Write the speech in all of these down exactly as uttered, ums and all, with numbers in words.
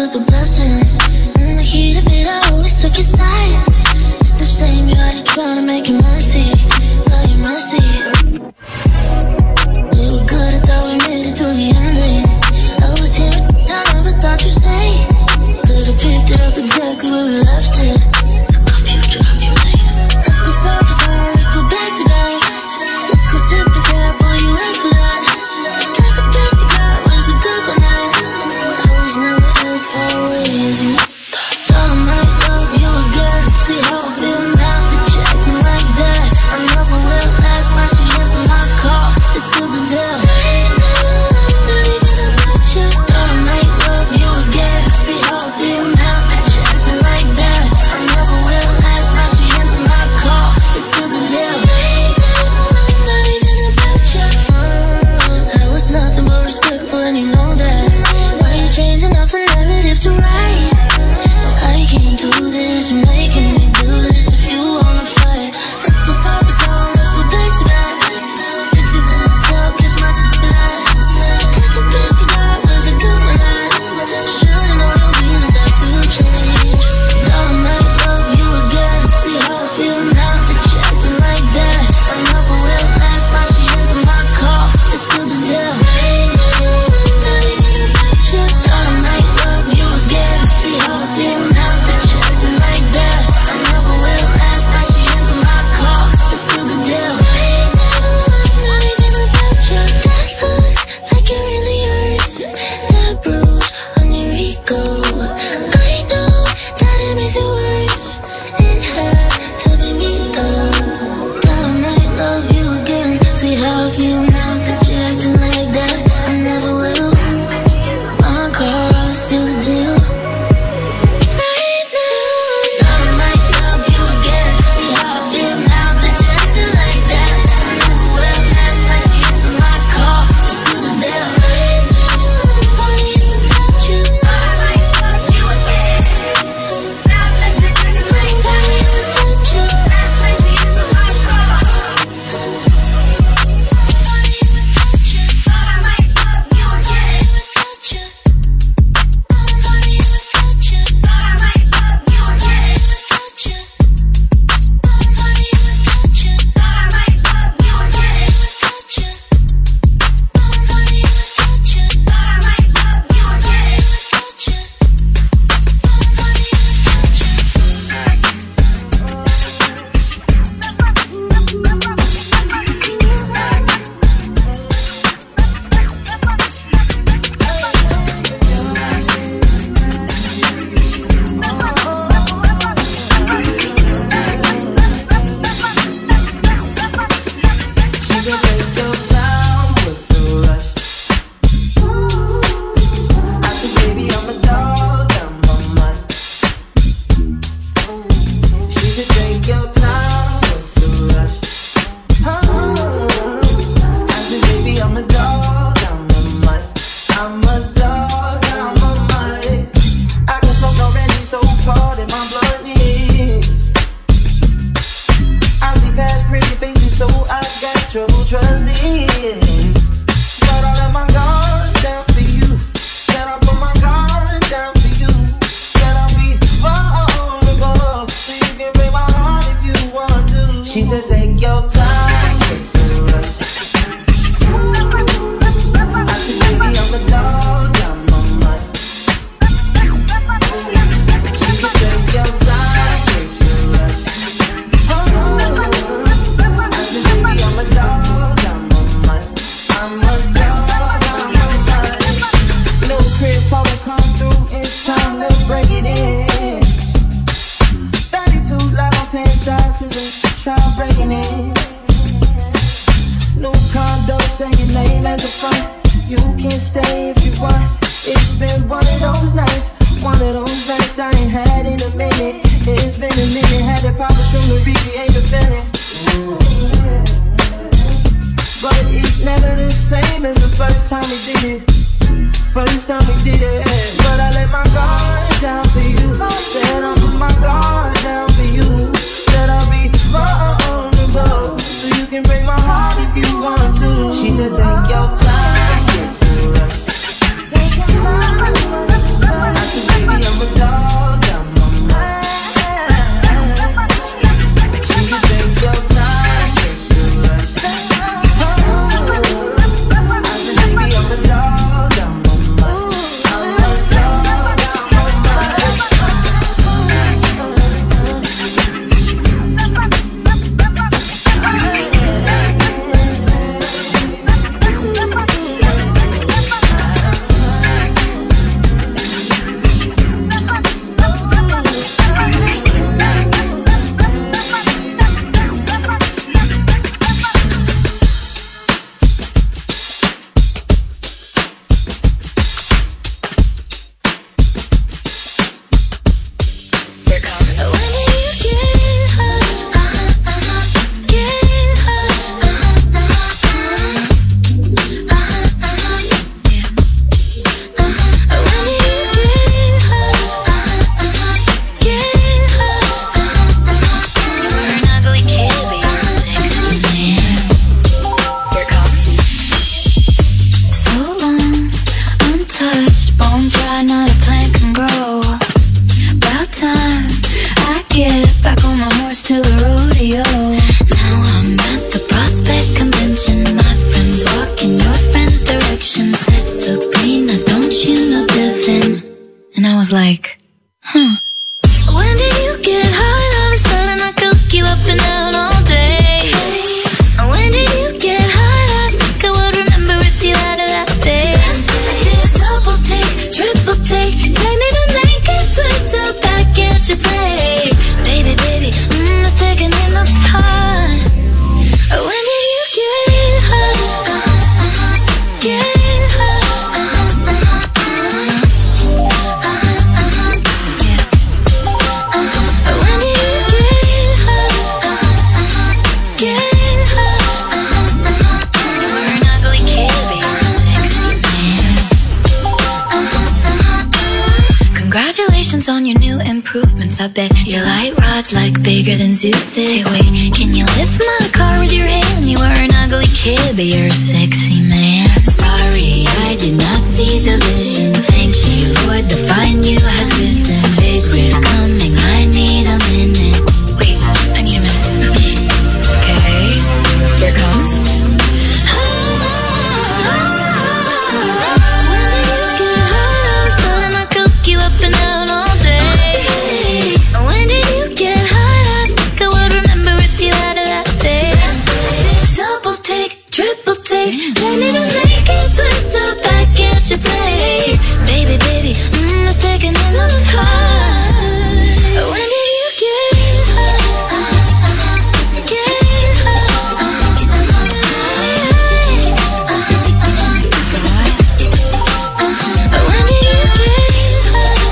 was a blessing. In the heat of it, I always took your side. It's the shame you had to try to make it messy, but you're messy. We were good, I thought we made it through the ending. I was here, I never thought you'd say. Could've picked it up exactly where we left it. Took off you, drop you later. Let's go surface on, let's go back to back. Let's go tip for tap, all you asked for that. That's the best you got, was a good one at. I was never as far away as you thought I might love you again. See how I feel now, that you're acting like that. I never will last, now she answered my call. It's still the deal. Right now, not even about you. Thought I might love you again. See how I feel now, that you're acting like that. I never will last, now she answered my call. It's still the deal. Right now, not even about you. Uh, I was nothing but respectful and you know that. Why you changing up the narrative to right? I can't do this, you're making me do this. If you wanna fight, let's go stop us all, let's go back to back. Fix it when it's up, kiss my back. Cause the best you got was a good one at. Should've known your feelings had to change. Now I might love you again. See how I feel now that you're acting like that. I never will last, now she answered my call. It's still the deal. Right now, not even about you. Thought I might love you again. See how I feel now that you're acting like that. I never will last, now she answered my call. It's still the deal. Right now, not even about you. That looks like it really hurts. That bruise on your ego, I know that it makes it worse. It had to be me though. Thought I might love you again. See how I feel now that you're acting like that. I never will. My car, still the deal. Right now, thought I might love you again. See how I feel now that you're acting like that. I never will last, now she answered my call. It's still the deal. Right now, not even about you. Thought I might love you again. Now that you're acting like that, not even about you. That's when she answered my call. Not even about you. Thought I might love you again. Without you. Not even about you. Thought I might love you again. Without you. Not even about you. Thought I might love you again. Without you. Not even about you. Thought I might love you again. Without you. She can take your time, what's the rush? I said, baby, I'm a dog, I'm a mutt. She said, take your time, what's the rush? I said, baby, I'm a dog, I'm a mutt. I'm a dog, I'm a mutt. I can smoke already, so cold in my blood is. I see past pretty faces, so I got trouble trusting. But I let my guard down for you. Said I put my guard down for you. Said I'll be vulnerable, so you can break my heart if you want to. She said, take your time, it's the rush. I said, baby, I'm a dog, I'm a mutt. She said, take your time, it's the rush. I said, baby, I'm a dog, I'm a mutt. I'm a dog, I'm a mutt. No crib talk will come through, it's time to break it in. thirty-two live on pants size, cause I'm trying breaking it. New condo, say your name at the front. You can stay if you want. It's been one of those nights, one of those nights I ain't had in a minute. It's been a minute, had to pop a from to recreate the feeling. But it's never the same as the first time we did it. First time we did it. But I let my guard down for you. Said I'll put my guard down for you. Said I'll be vulnerable, so you can break my heart if you want to. She said, take your time, it's the rush. Take your time, I said, was like, huh. When did you get high? All of a sudden I could look you up and down all day. When did you get high? I think I would remember if you had a that face. I did a double take, triple take, take me to naked, twist up back at your place. Baby, baby, mm, a second in the time. When did you get high? Get high. When did you get high? Get high. You were an ugly kid, but you were a sexy man. Congratulations on your new improvements. I bet your light rod's like bigger than Zeus's. Hey, wait, can you lift my car with your hand? You were an ugly kid, but you're a sexy man. Sorry, I did not see the vision. Thank you, Lord, to find you has risen. Big riff coming, I need a minute. Wait, I need a minute. Okay, here it comes. You up and down all day. When did you get high? I think I would remember if you had a that face. Double take, triple take, take me to naked, twist up back at your place. Baby, baby, mm, a second in the time. When did you get high? Get high. When did you get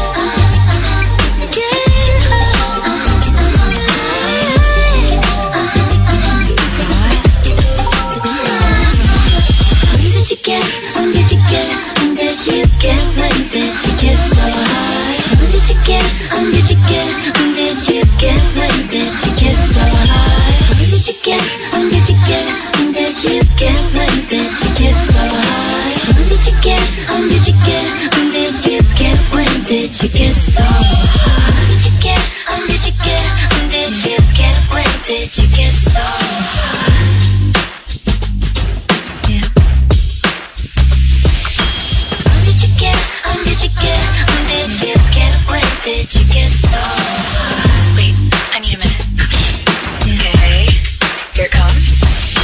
When did you get, when did you get, when did you get so high? When did you get, when did you get, when did you get, when did you get so high? When did you get, when did you get, when did you get, when did you get so high? When did you get, when did you get, when did you get, when did you get so high? When did you get, when did you get, when did you get, when did you get so high? When did you get, when did you get, when did you get so high? Wait, I need a minute. Okay, here it comes.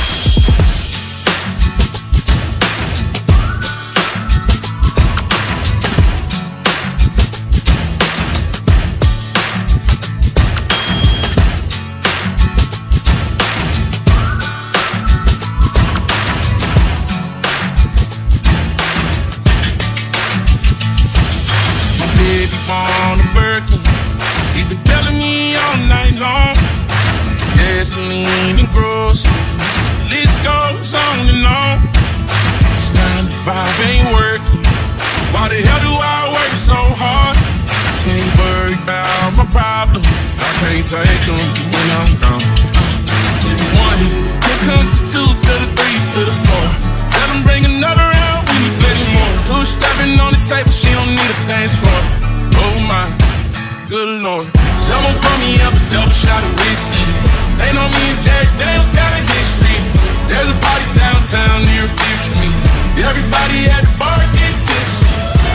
On a Birkin, she's been telling me all night long. Gasoline and groceries, the list goes on and on. It's nine to five, ain't working. Why the hell do I work so hard? Can't worry about my problems, I can't take them when I'm gone. To the one, here comes the two, to the three, to the four. Tell them bring another round, we need plenty more. Two stepping on the table, she don't need a dance floor. Oh my, good Lord. Someone pour me up a double shot of whiskey. They know me and Jack Daniels got a history. There's a party downtown near Fifth Street. Everybody at the bar get tipsy.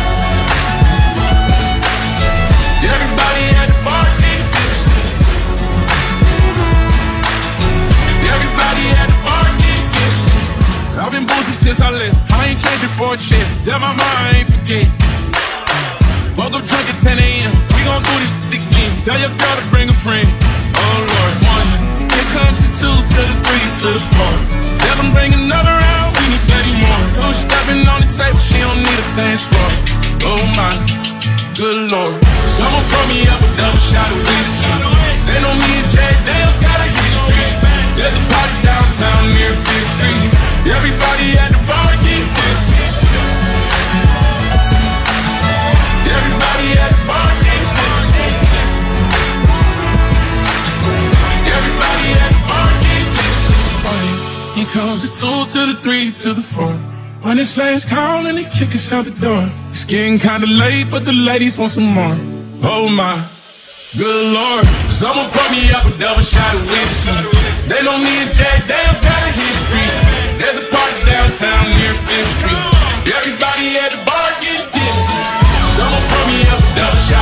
Everybody at the bar get tipsy. Everybody at the bar get tipsy. I've been boozy since I left. I ain't changing for a check. Tell my mom I ain't forget. Woke up drunk at ten a.m. We gon' do this shit again. Tell your girl to bring a friend. Oh Lord, one. Here comes the two, to the three, to the four. Tell them bring another round, we need plenty more. Two stepping on the table, she don't need a dance floor. Oh my, good Lord. Someone pour me up a double shot of whiskey. They know me and Jack Daniels got a history. There's a party downtown near Fifth Street. Everybody at the bar get tipsy. Everybody at the bar get tipsy. Everybody at the bar get tipsy. Here comes the two, to the three, to the four. When it's last call and they kick us out the door. It's getting kinda late, but the ladies want some more. Oh my, good Lord. Someone pour me up a double shot of whiskey. They know me and Jack Daniels got a history. There's a party downtown near Fifth Street. Everybody at the bar get tipsy. Someone pour me up a double shot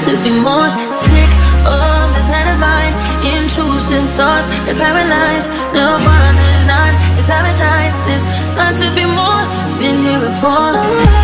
to be more. Sick of this divine, intrusive thoughts that paralyze. No one is not, it's advertised. This got to be more, been here before.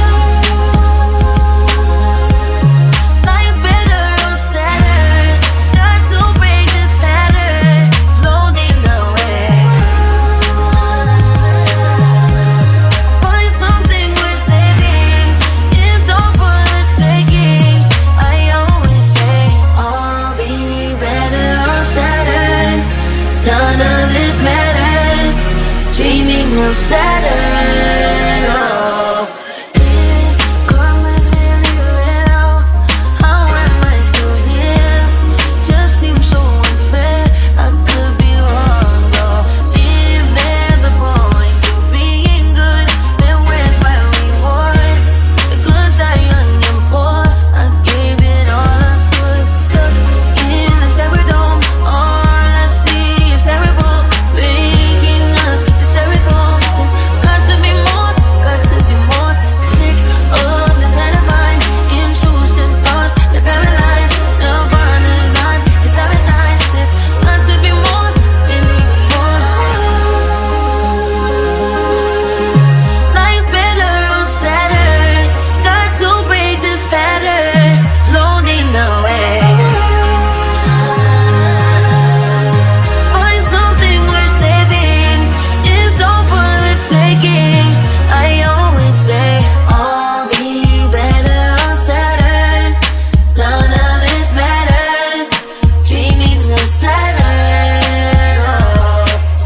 of Saturn, oh. If karma's really real, how am I still here? Just seems so unfair, I could be wrong, though. If there's a point to being good, then where's my reward? The good die young and poor, I gave it all I could. Stuck in the styrofoam, all I see is terrible, making us hysterical. Got to be more, got to be more. Sick of this kind of mind, intrusive thoughts that paralyze. The bond is gone, it's advertised. It's got to be more than before. Life better on Saturn. Got to break this pattern, floating away. Find something worth saving. It's all for the taking. I always say, all be better on Saturn. None of this matters. Dreaming of Saturn, oh.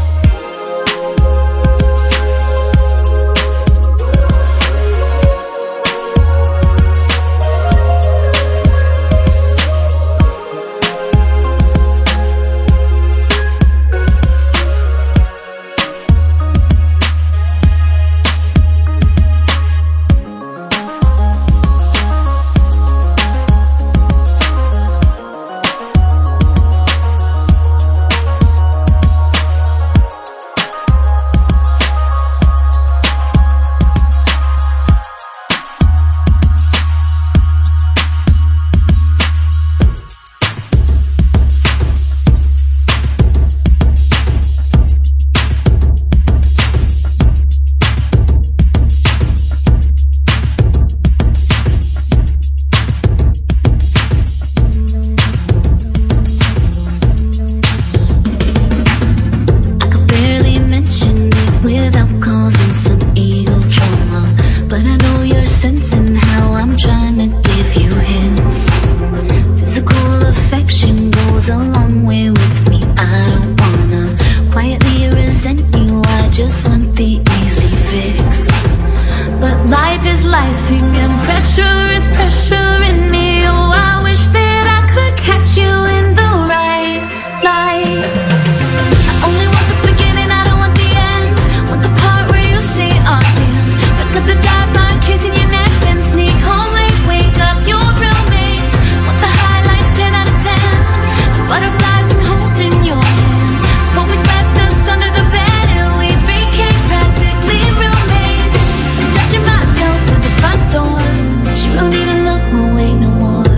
I could barely mention it without causing some ego trauma, but I know you're sensing how I'm trying to give you hints. Physical affection goes a long way with me. I don't wanna quietly resent you, I just want the easy fix. But life is lifing and pressure is pressuring me. Oh, I wish that I could catch you in the right light. I only want the beginning, I don't want the end. Want the part where you say I'm in. But got the dive line kissing your neck, then sneak home late, wake up your roommates. Want the highlights, ten out of ten. The butterflies from holding your hand. Before we swept us under the bed and we became practically roommates. I'm judging myself at the front door, but you don't even look my way no more.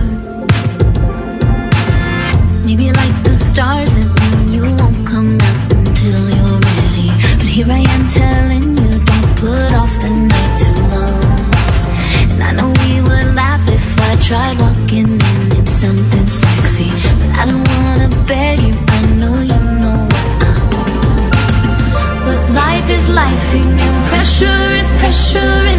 Maybe like the stars and moon, you won't come out until you're ready. But here I am telling you, don't put off the night too long. And I know we would laugh if I tried walking in in something sexy, but I don't wanna beg you, I know you know what I want. But life is lifing and pressure is pressuring